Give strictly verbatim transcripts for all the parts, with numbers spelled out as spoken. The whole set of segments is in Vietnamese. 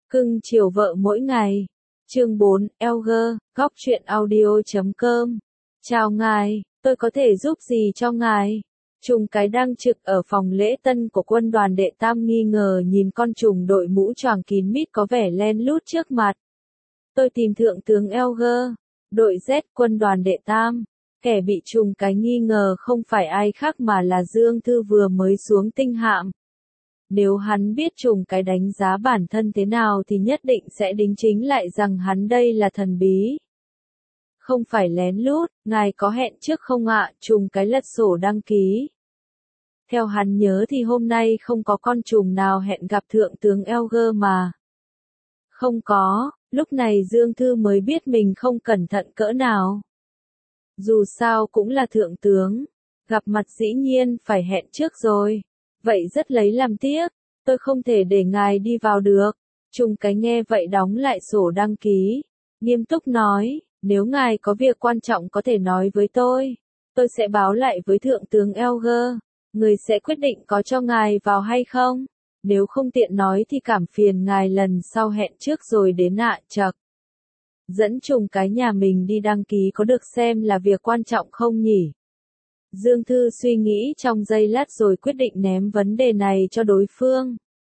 Cưng chiều vợ mỗi ngày. Chương bốn, Elger, góc truyện audio chấm com. Chào ngài, tôi có thể giúp gì cho ngài? Trùng cái đang trực ở phòng lễ tân của quân đoàn đệ tam nghi ngờ nhìn con trùng đội mũ choàng kín mít có vẻ len lút trước mặt. Tôi tìm thượng tướng Elger, đội Z quân đoàn đệ tam. Kẻ bị trùng cái nghi ngờ không phải ai khác mà là Dương Thư vừa mới xuống tinh hạm. Nếu hắn biết trùng cái đánh giá bản thân thế nào thì nhất định sẽ đính chính lại rằng hắn đây là thần bí. Không phải lén lút, ngài có hẹn trước không ạ? Trùng cái lật sổ đăng ký. Theo hắn nhớ thì hôm nay không có con trùng nào hẹn gặp thượng tướng Elger mà. Không có, lúc này Dương Thư mới biết mình không cẩn thận cỡ nào. Dù sao cũng là thượng tướng, gặp mặt dĩ nhiên phải hẹn trước rồi. Vậy rất lấy làm tiếc, tôi không thể để ngài đi vào được. Trùng cái nghe vậy đóng lại sổ đăng ký, nghiêm túc nói, nếu ngài có việc quan trọng có thể nói với tôi, tôi sẽ báo lại với thượng tướng Elger, người sẽ quyết định có cho ngài vào hay không. Nếu không tiện nói thì cảm phiền ngài lần sau hẹn trước rồi đến ạ. Chậc. Dẫn trùng cái nhà mình đi đăng ký có được xem là việc quan trọng không nhỉ? Dương Thư suy nghĩ trong giây lát rồi quyết định ném vấn đề này cho đối phương.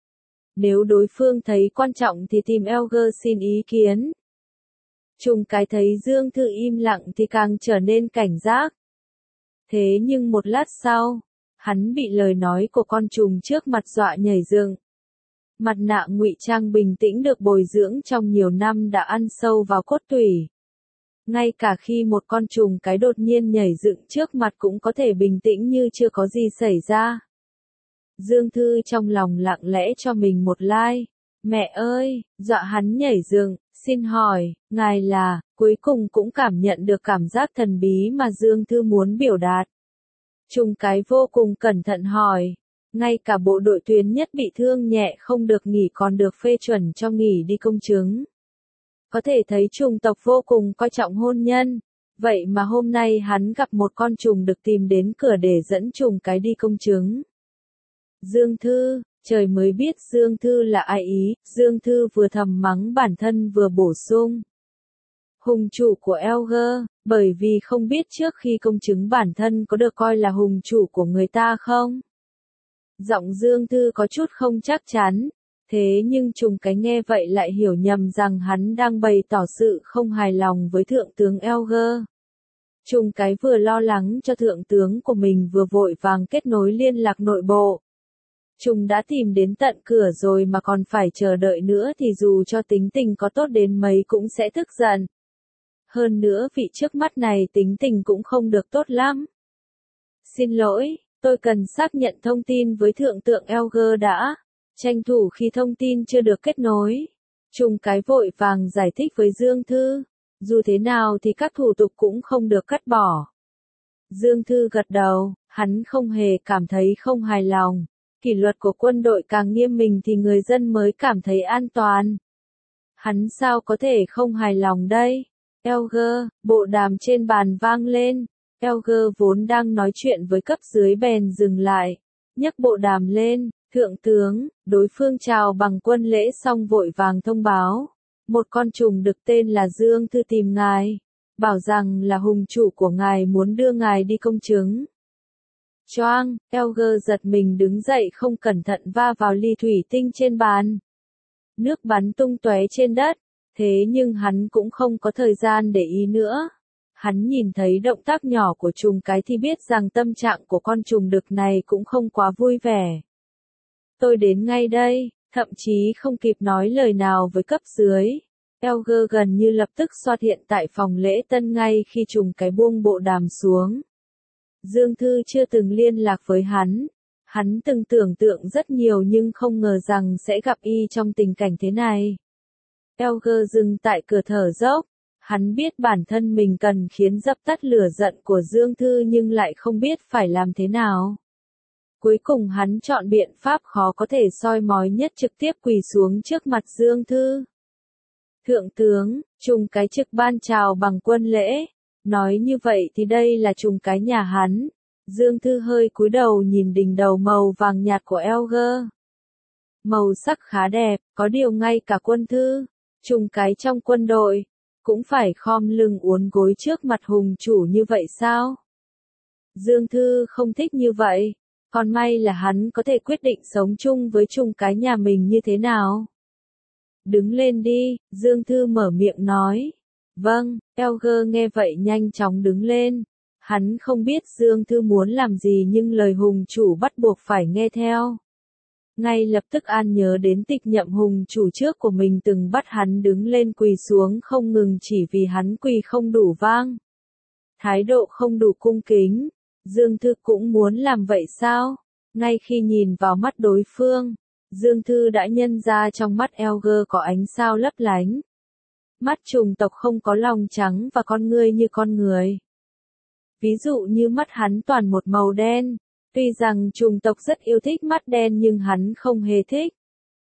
Nếu đối phương thấy quan trọng thì tìm Elger xin ý kiến. Trùng cái thấy Dương Thư im lặng thì càng trở nên cảnh giác. Thế nhưng một lát sau, hắn bị lời nói của con trùng trước mặt dọa nhảy dựng. Mặt nạ ngụy trang bình tĩnh được bồi dưỡng trong nhiều năm đã ăn sâu vào cốt tủy. Ngay cả khi một con trùng cái đột nhiên nhảy dựng trước mặt cũng có thể bình tĩnh như chưa có gì xảy ra. Dương Thư trong lòng lặng lẽ cho mình một like. Mẹ ơi, dọa hắn nhảy dựng, xin hỏi, ngài là, cuối cùng cũng cảm nhận được cảm giác thần bí mà Dương Thư muốn biểu đạt. Trùng cái vô cùng cẩn thận hỏi. Ngay cả bộ đội tuyến nhất bị thương nhẹ không được nghỉ còn được phê chuẩn cho nghỉ đi công chứng. Có thể thấy trùng tộc vô cùng coi trọng hôn nhân. Vậy mà hôm nay hắn gặp một con trùng được tìm đến cửa để dẫn trùng cái đi công chứng. Dương Thư, trời mới biết Dương Thư là ai ý, Dương Thư vừa thầm mắng bản thân vừa bổ sung. Hùng chủ của Elger, bởi vì không biết trước khi công chứng bản thân có được coi là hùng chủ của người ta không? Giọng Dương Thư có chút không chắc chắn. Thế nhưng trùng cái nghe vậy lại hiểu nhầm rằng hắn đang bày tỏ sự không hài lòng với thượng tướng Elger. Trùng cái vừa lo lắng cho thượng tướng của mình vừa vội vàng kết nối liên lạc nội bộ. Trùng đã tìm đến tận cửa rồi mà còn phải chờ đợi nữa thì dù cho tính tình có tốt đến mấy cũng sẽ tức giận. Hơn nữa vị trước mắt này tính tình cũng không được tốt lắm. Xin lỗi, tôi cần xác nhận thông tin với thượng tướng Elger đã. Tranh thủ khi thông tin chưa được kết nối. Trùng cái vội vàng giải thích với Dương Thư. Dù thế nào thì các thủ tục cũng không được cắt bỏ. Dương Thư gật đầu, hắn không hề cảm thấy không hài lòng. Kỷ luật của quân đội càng nghiêm minh thì người dân mới cảm thấy an toàn. Hắn sao có thể không hài lòng đây? Elger, bộ đàm trên bàn vang lên. Elger vốn đang nói chuyện với cấp dưới bèn dừng lại. Nhấc bộ đàm lên. Thượng tướng, đối phương chào bằng quân lễ xong vội vàng thông báo. Một con trùng được tên là Dương Thư tìm ngài. Bảo rằng là hùng chủ của ngài muốn đưa ngài đi công chứng. Choang, Elger giật mình đứng dậy không cẩn thận va vào ly thủy tinh trên bàn. Nước bắn tung tóe trên đất. Thế nhưng hắn cũng không có thời gian để ý nữa. Hắn nhìn thấy động tác nhỏ của trùng cái thì biết rằng tâm trạng của con trùng đực này cũng không quá vui vẻ. Tôi đến ngay đây, thậm chí không kịp nói lời nào với cấp dưới. Elger gần như lập tức xuất hiện tại phòng lễ tân ngay khi trùng cái buông bộ đàm xuống. Dương Thư chưa từng liên lạc với hắn. Hắn từng tưởng tượng rất nhiều nhưng không ngờ rằng sẽ gặp y trong tình cảnh thế này. Elger dừng tại cửa thở dốc. Hắn biết bản thân mình cần khiến dập tắt lửa giận của Dương Thư nhưng lại không biết phải làm thế nào. Cuối cùng hắn chọn biện pháp khó có thể soi mói nhất trực tiếp quỳ xuống trước mặt Dương Thư. Thượng tướng, trùng cái trực ban chào bằng quân lễ. Nói như vậy thì đây là trùng cái nhà hắn. Dương Thư hơi cúi đầu nhìn đỉnh đầu màu vàng nhạt của Elger. Màu sắc khá đẹp, có điều ngay cả quân thư, trùng cái trong quân đội, cũng phải khom lưng uốn gối trước mặt hùng chủ như vậy sao? Dương Thư không thích như vậy, còn may là hắn có thể quyết định sống chung với trùng cái nhà mình như thế nào. Đứng lên đi, Dương Thư mở miệng nói. Vâng, Elger nghe vậy nhanh chóng đứng lên. Hắn không biết Dương Thư muốn làm gì nhưng lời hùng chủ bắt buộc phải nghe theo. Ngay lập tức An nhớ đến tịch nhậm hùng chủ trước của mình từng bắt hắn đứng lên quỳ xuống không ngừng chỉ vì hắn quỳ không đủ vang. Thái độ không đủ cung kính. Dương Thư cũng muốn làm vậy sao? Ngay khi nhìn vào mắt đối phương, Dương Thư đã nhận ra trong mắt Elger có ánh sao lấp lánh. Mắt trùng tộc không có lòng trắng và con ngươi như con người. Ví dụ như mắt hắn toàn một màu đen, tuy rằng trùng tộc rất yêu thích mắt đen nhưng hắn không hề thích.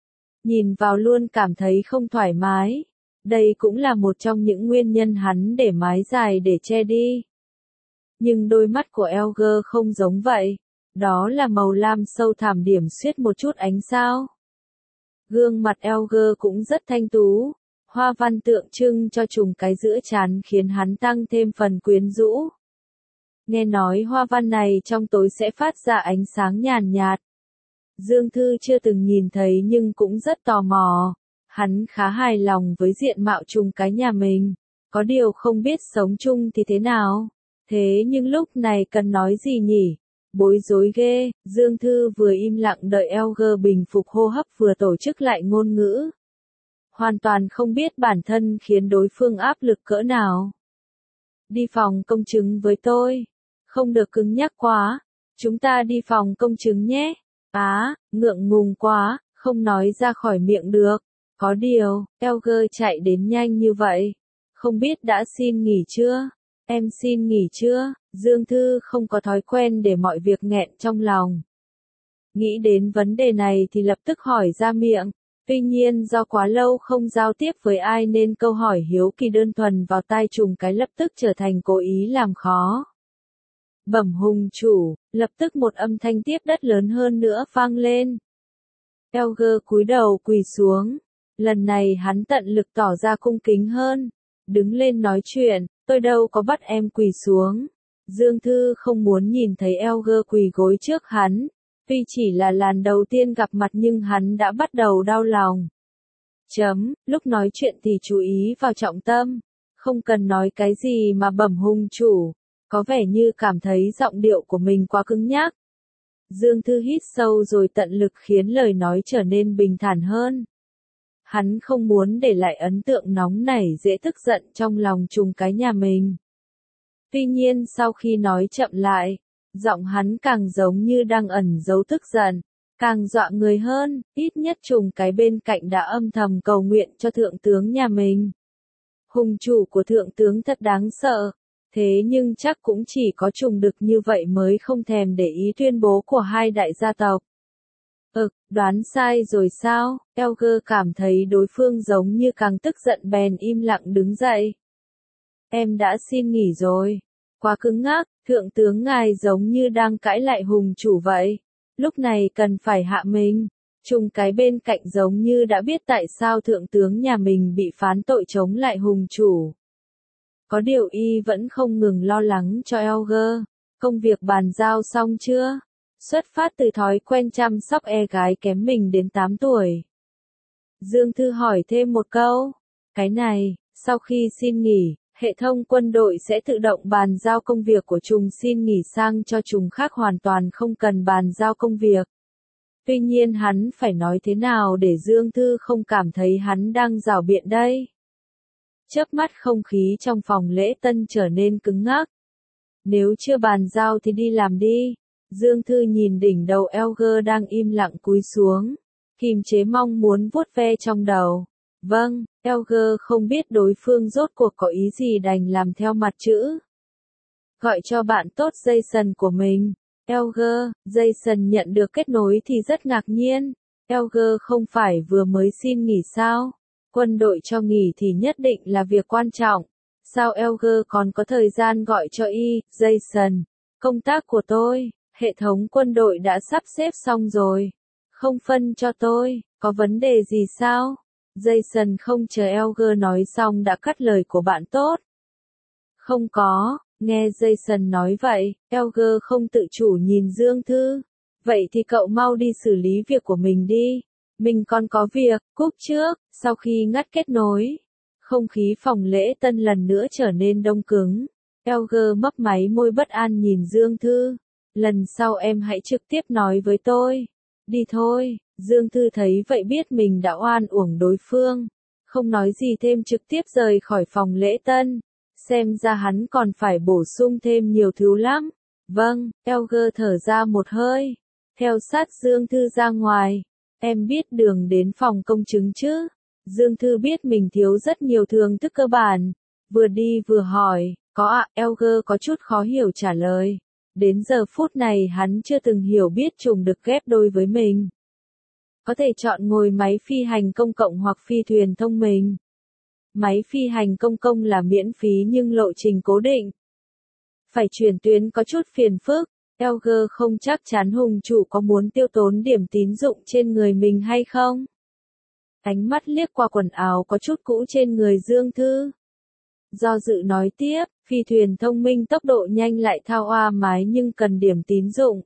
Nhìn vào luôn cảm thấy không thoải mái. Đây cũng là một trong những nguyên nhân hắn để mái dài để che đi. Nhưng đôi mắt của Elger không giống vậy. Đó là màu lam sâu thẳm điểm xuyết một chút ánh sao. Gương mặt Elger cũng rất thanh tú. Hoa văn tượng trưng cho trùng cái giữa trán khiến hắn tăng thêm phần quyến rũ. Nghe nói hoa văn này trong tối sẽ phát ra ánh sáng nhàn nhạt. Dương Thư chưa từng nhìn thấy nhưng cũng rất tò mò. Hắn khá hài lòng với diện mạo trùng cái nhà mình. Có điều không biết sống chung thì thế nào. Thế nhưng lúc này cần nói gì nhỉ? Bối rối ghê, Dương Thư vừa im lặng đợi Elger bình phục hô hấp vừa tổ chức lại ngôn ngữ. Hoàn toàn không biết bản thân khiến đối phương áp lực cỡ nào. Đi phòng công chứng với tôi. Không được cứng nhắc quá. Chúng ta đi phòng công chứng nhé. Á, ngượng ngùng quá, không nói ra khỏi miệng được. Có điều, Elger chạy đến nhanh như vậy. Không biết đã xin nghỉ chưa? Em xin nghỉ chưa? Dương Thư không có thói quen để mọi việc nghẹn trong lòng. Nghĩ đến vấn đề này thì lập tức hỏi ra miệng. Tuy nhiên do quá lâu không giao tiếp với ai nên câu hỏi hiếu kỳ đơn thuần vào tai trùng cái lập tức trở thành cố ý làm khó. Bẩm hùng chủ, lập tức một âm thanh tiếp đất lớn hơn nữa vang lên. Elger cúi đầu quỳ xuống. Lần này hắn tận lực tỏ ra cung kính hơn. Đứng lên nói chuyện, tôi đâu có bắt em quỳ xuống. Dương Thư không muốn nhìn thấy Elger quỳ gối trước hắn. Tuy chỉ là lần đầu tiên gặp mặt nhưng hắn đã bắt đầu đau lòng. Chấm, lúc nói chuyện thì chú ý vào trọng tâm. Không cần nói cái gì mà bẩm hùng chủ. Có vẻ như cảm thấy giọng điệu của mình quá cứng nhắc. Dương Thư hít sâu rồi tận lực khiến lời nói trở nên bình thản hơn. Hắn không muốn để lại ấn tượng nóng nảy dễ tức giận trong lòng trùng cái nhà mình. Tuy nhiên sau khi nói chậm lại, giọng hắn càng giống như đang ẩn giấu tức giận, càng dọa người hơn, ít nhất trùng cái bên cạnh đã âm thầm cầu nguyện cho thượng tướng nhà mình. Hùng chủ của thượng tướng thật đáng sợ, thế nhưng chắc cũng chỉ có trùng đực như vậy mới không thèm để ý tuyên bố của hai đại gia tộc. Ực, đoán sai rồi sao? Elger cảm thấy đối phương giống như càng tức giận bèn im lặng đứng dậy. Em đã xin nghỉ rồi. Quá cứng ngắc, thượng tướng ngài giống như đang cãi lại hùng chủ vậy. Lúc này cần phải hạ mình. Trùng cái bên cạnh giống như đã biết tại sao thượng tướng nhà mình bị phán tội chống lại hùng chủ. Có điều y vẫn không ngừng lo lắng cho Elger. Công việc bàn giao xong chưa? Xuất phát từ thói quen chăm sóc e gái kém mình đến tám tuổi. Dương Thư hỏi thêm một câu. Cái này, sau khi xin nghỉ, hệ thống quân đội sẽ tự động bàn giao công việc của trùng xin nghỉ sang cho trùng khác hoàn toàn không cần bàn giao công việc. Tuy nhiên hắn phải nói thế nào để Dương Thư không cảm thấy hắn đang giảo biện đây? Chớp mắt không khí trong phòng lễ tân trở nên cứng ngắc. Nếu chưa bàn giao thì đi làm đi. Dương Thư nhìn đỉnh đầu Elger đang im lặng cúi xuống. Kìm chế mong muốn vuốt ve trong đầu. Vâng, Elger không biết đối phương rốt cuộc có ý gì đành làm theo mặt chữ. Gọi cho bạn tốt Jason của mình. Elger, Jason nhận được kết nối thì rất ngạc nhiên. Elger không phải vừa mới xin nghỉ sao? Quân đội cho nghỉ thì nhất định là việc quan trọng. Sao Elger còn có thời gian gọi cho y, Jason? Công tác của tôi, hệ thống quân đội đã sắp xếp xong rồi. Không phân cho tôi. Có vấn đề gì sao? Jason không chờ Elger nói xong đã cắt lời của bạn tốt. Không có, nghe Jason nói vậy, Elger không tự chủ nhìn Dương Thư. Vậy thì cậu mau đi xử lý việc của mình đi. Mình còn có việc, cúp trước, sau khi ngắt kết nối. Không khí phòng lễ tân lần nữa trở nên đông cứng. Elger mấp máy môi bất an nhìn Dương Thư. Lần sau em hãy trực tiếp nói với tôi. Đi thôi, Dương Thư thấy vậy biết mình đã oan uổng đối phương. Không nói gì thêm trực tiếp rời khỏi phòng lễ tân. Xem ra hắn còn phải bổ sung thêm nhiều thứ lắm. Vâng, Elger thở ra một hơi. Theo sát Dương Thư ra ngoài. Em biết đường đến phòng công chứng chứ? Dương Thư biết mình thiếu rất nhiều thường thức cơ bản. Vừa đi vừa hỏi, có ạ, à, Elger có chút khó hiểu trả lời. Đến giờ phút này hắn chưa từng hiểu biết trùng được ghép đôi với mình. Có thể chọn ngồi máy phi hành công cộng hoặc phi thuyền thông minh. Máy phi hành công cộng là miễn phí nhưng lộ trình cố định. Phải chuyển tuyến có chút phiền phức. Elger không chắc chắn hùng chủ có muốn tiêu tốn điểm tín dụng trên người mình hay không. Ánh mắt liếc qua quần áo có chút cũ trên người Dương Thư. Do dự nói tiếp, phi thuyền thông minh tốc độ nhanh lại thao hoa mái nhưng cần điểm tín dụng.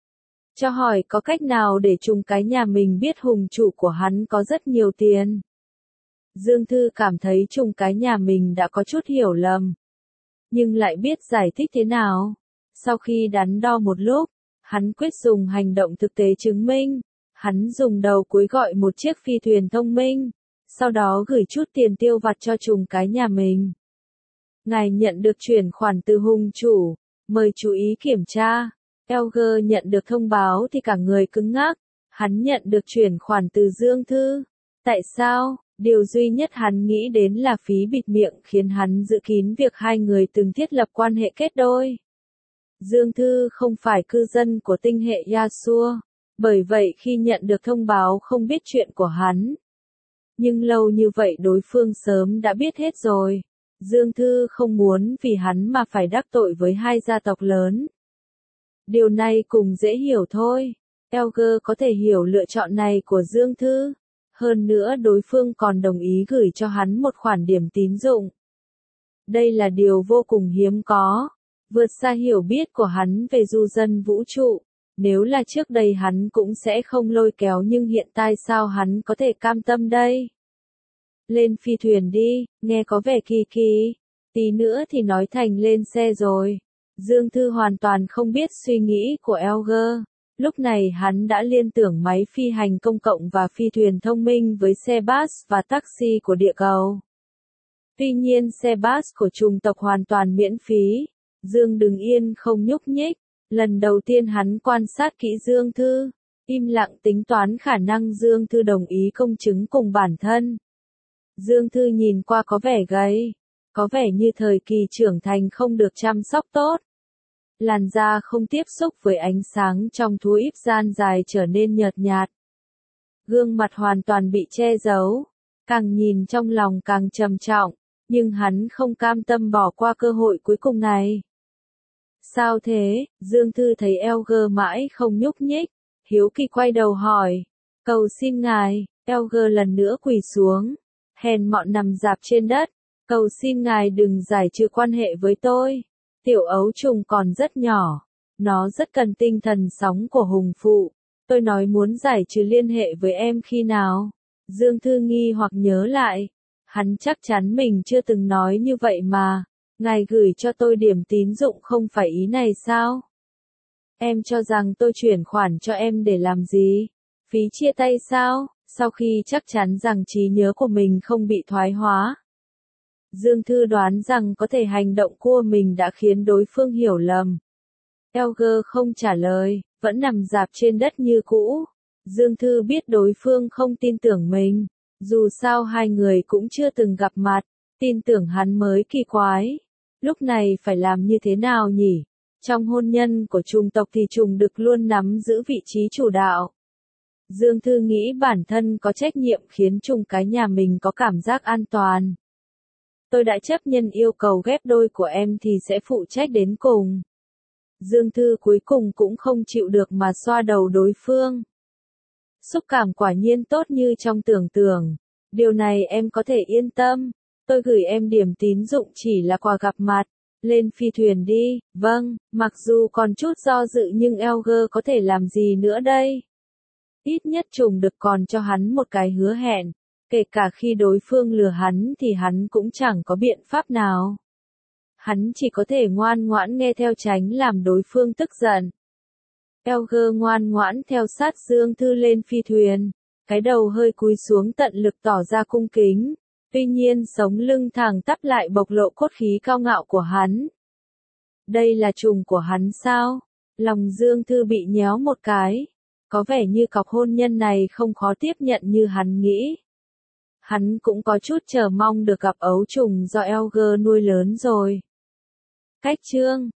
Cho hỏi có cách nào để trùng cái nhà mình biết hùng chủ của hắn có rất nhiều tiền. Dương Thư cảm thấy trùng cái nhà mình đã có chút hiểu lầm. Nhưng lại biết giải thích thế nào. Sau khi đắn đo một lúc, hắn quyết dùng hành động thực tế chứng minh. Hắn dùng đầu cuối gọi một chiếc phi thuyền thông minh. Sau đó gửi chút tiền tiêu vặt cho trùng cái nhà mình. Ngài nhận được chuyển khoản từ hùng chủ. Mời chú ý kiểm tra. Elger nhận được thông báo thì cả người cứng ngắc. Hắn nhận được chuyển khoản từ Dương Thư. Tại sao? Điều duy nhất hắn nghĩ đến là phí bịt miệng khiến hắn giữ kín việc hai người từng thiết lập quan hệ kết đôi. Dương Thư không phải cư dân của tinh hệ Yasua, bởi vậy khi nhận được thông báo không biết chuyện của hắn. Nhưng lâu như vậy đối phương sớm đã biết hết rồi. Dương Thư không muốn vì hắn mà phải đắc tội với hai gia tộc lớn. Điều này cũng dễ hiểu thôi. Elger có thể hiểu lựa chọn này của Dương Thư. Hơn nữa đối phương còn đồng ý gửi cho hắn một khoản điểm tín dụng. Đây là điều vô cùng hiếm có. Vượt xa hiểu biết của hắn về du dân vũ trụ. Nếu là trước đây hắn cũng sẽ không lôi kéo nhưng hiện tại sao hắn có thể cam tâm đây? Lên phi thuyền đi, nghe có vẻ kỳ kỳ. Tí nữa thì nói thành lên xe rồi. Dương Thư hoàn toàn không biết suy nghĩ của Elger. Lúc này hắn đã liên tưởng máy phi hành công cộng và phi thuyền thông minh với xe bus và taxi của địa cầu. Tuy nhiên xe bus của chủng tộc hoàn toàn miễn phí. Dương đứng yên không nhúc nhích. Lần đầu tiên hắn quan sát kỹ Dương Thư. Im lặng tính toán khả năng Dương Thư đồng ý công chứng cùng bản thân. Dương Thư nhìn qua có vẻ gầy. Có vẻ như thời kỳ trưởng thành không được chăm sóc tốt. Làn da không tiếp xúc với ánh sáng trong thú íp gian dài trở nên nhợt nhạt. Gương mặt hoàn toàn bị che giấu. Càng nhìn trong lòng càng trầm trọng. Nhưng hắn không cam tâm bỏ qua cơ hội cuối cùng này. Sao thế? Dương Thư thấy Elger mãi không nhúc nhích. Hiếu kỳ quay đầu hỏi. Cầu xin ngài. Elger lần nữa quỳ xuống. Hèn mọn nằm rạp trên đất. Cầu xin ngài đừng giải trừ quan hệ với tôi. Tiểu ấu trùng còn rất nhỏ. Nó rất cần tinh thần sóng của hùng phụ. Tôi nói muốn giải trừ liên hệ với em khi nào? Dương Thư nghi hoặc nhớ lại. Hắn chắc chắn mình chưa từng nói như vậy mà. Ngài gửi cho tôi điểm tín dụng không phải ý này sao? Em cho rằng tôi chuyển khoản cho em để làm gì? Phí chia tay sao? Sau khi chắc chắn rằng trí nhớ của mình không bị thoái hóa. Dương Thư đoán rằng có thể hành động của mình đã khiến đối phương hiểu lầm. Elger không trả lời, vẫn nằm rạp trên đất như cũ. Dương Thư biết đối phương không tin tưởng mình. Dù sao hai người cũng chưa từng gặp mặt, tin tưởng hắn mới kỳ quái. Lúc này phải làm như thế nào nhỉ? Trong hôn nhân của chủng tộc thì trùng đực luôn nắm giữ vị trí chủ đạo. Dương Thư nghĩ bản thân có trách nhiệm khiến trùng cái nhà mình có cảm giác an toàn. Tôi đã chấp nhận yêu cầu ghép đôi của em thì sẽ phụ trách đến cùng. Dương Thư cuối cùng cũng không chịu được mà xoa đầu đối phương. Xúc cảm quả nhiên tốt như trong tưởng tượng. Điều này em có thể yên tâm. Tôi gửi em điểm tín dụng chỉ là quà gặp mặt. Lên phi thuyền đi. Vâng, mặc dù còn chút do dự nhưng Elger có thể làm gì nữa đây? Ít nhất Trùng Đực còn cho hắn một cái hứa hẹn. Kể cả khi đối phương lừa hắn thì hắn cũng chẳng có biện pháp nào. Hắn chỉ có thể ngoan ngoãn nghe theo tránh làm đối phương tức giận. Elger ngoan ngoãn theo sát Dương Thư lên phi thuyền. Cái đầu hơi cúi xuống tận lực tỏ ra cung kính. Tuy nhiên sống lưng thẳng tắp lại bộc lộ cốt khí cao ngạo của hắn. Đây là chồng của hắn sao? Lòng Dương Thư bị nhéo một cái. Có vẻ như cọc hôn nhân này không khó tiếp nhận như hắn nghĩ. Hắn cũng có chút chờ mong được gặp ấu trùng do Elger nuôi lớn rồi. Cách chương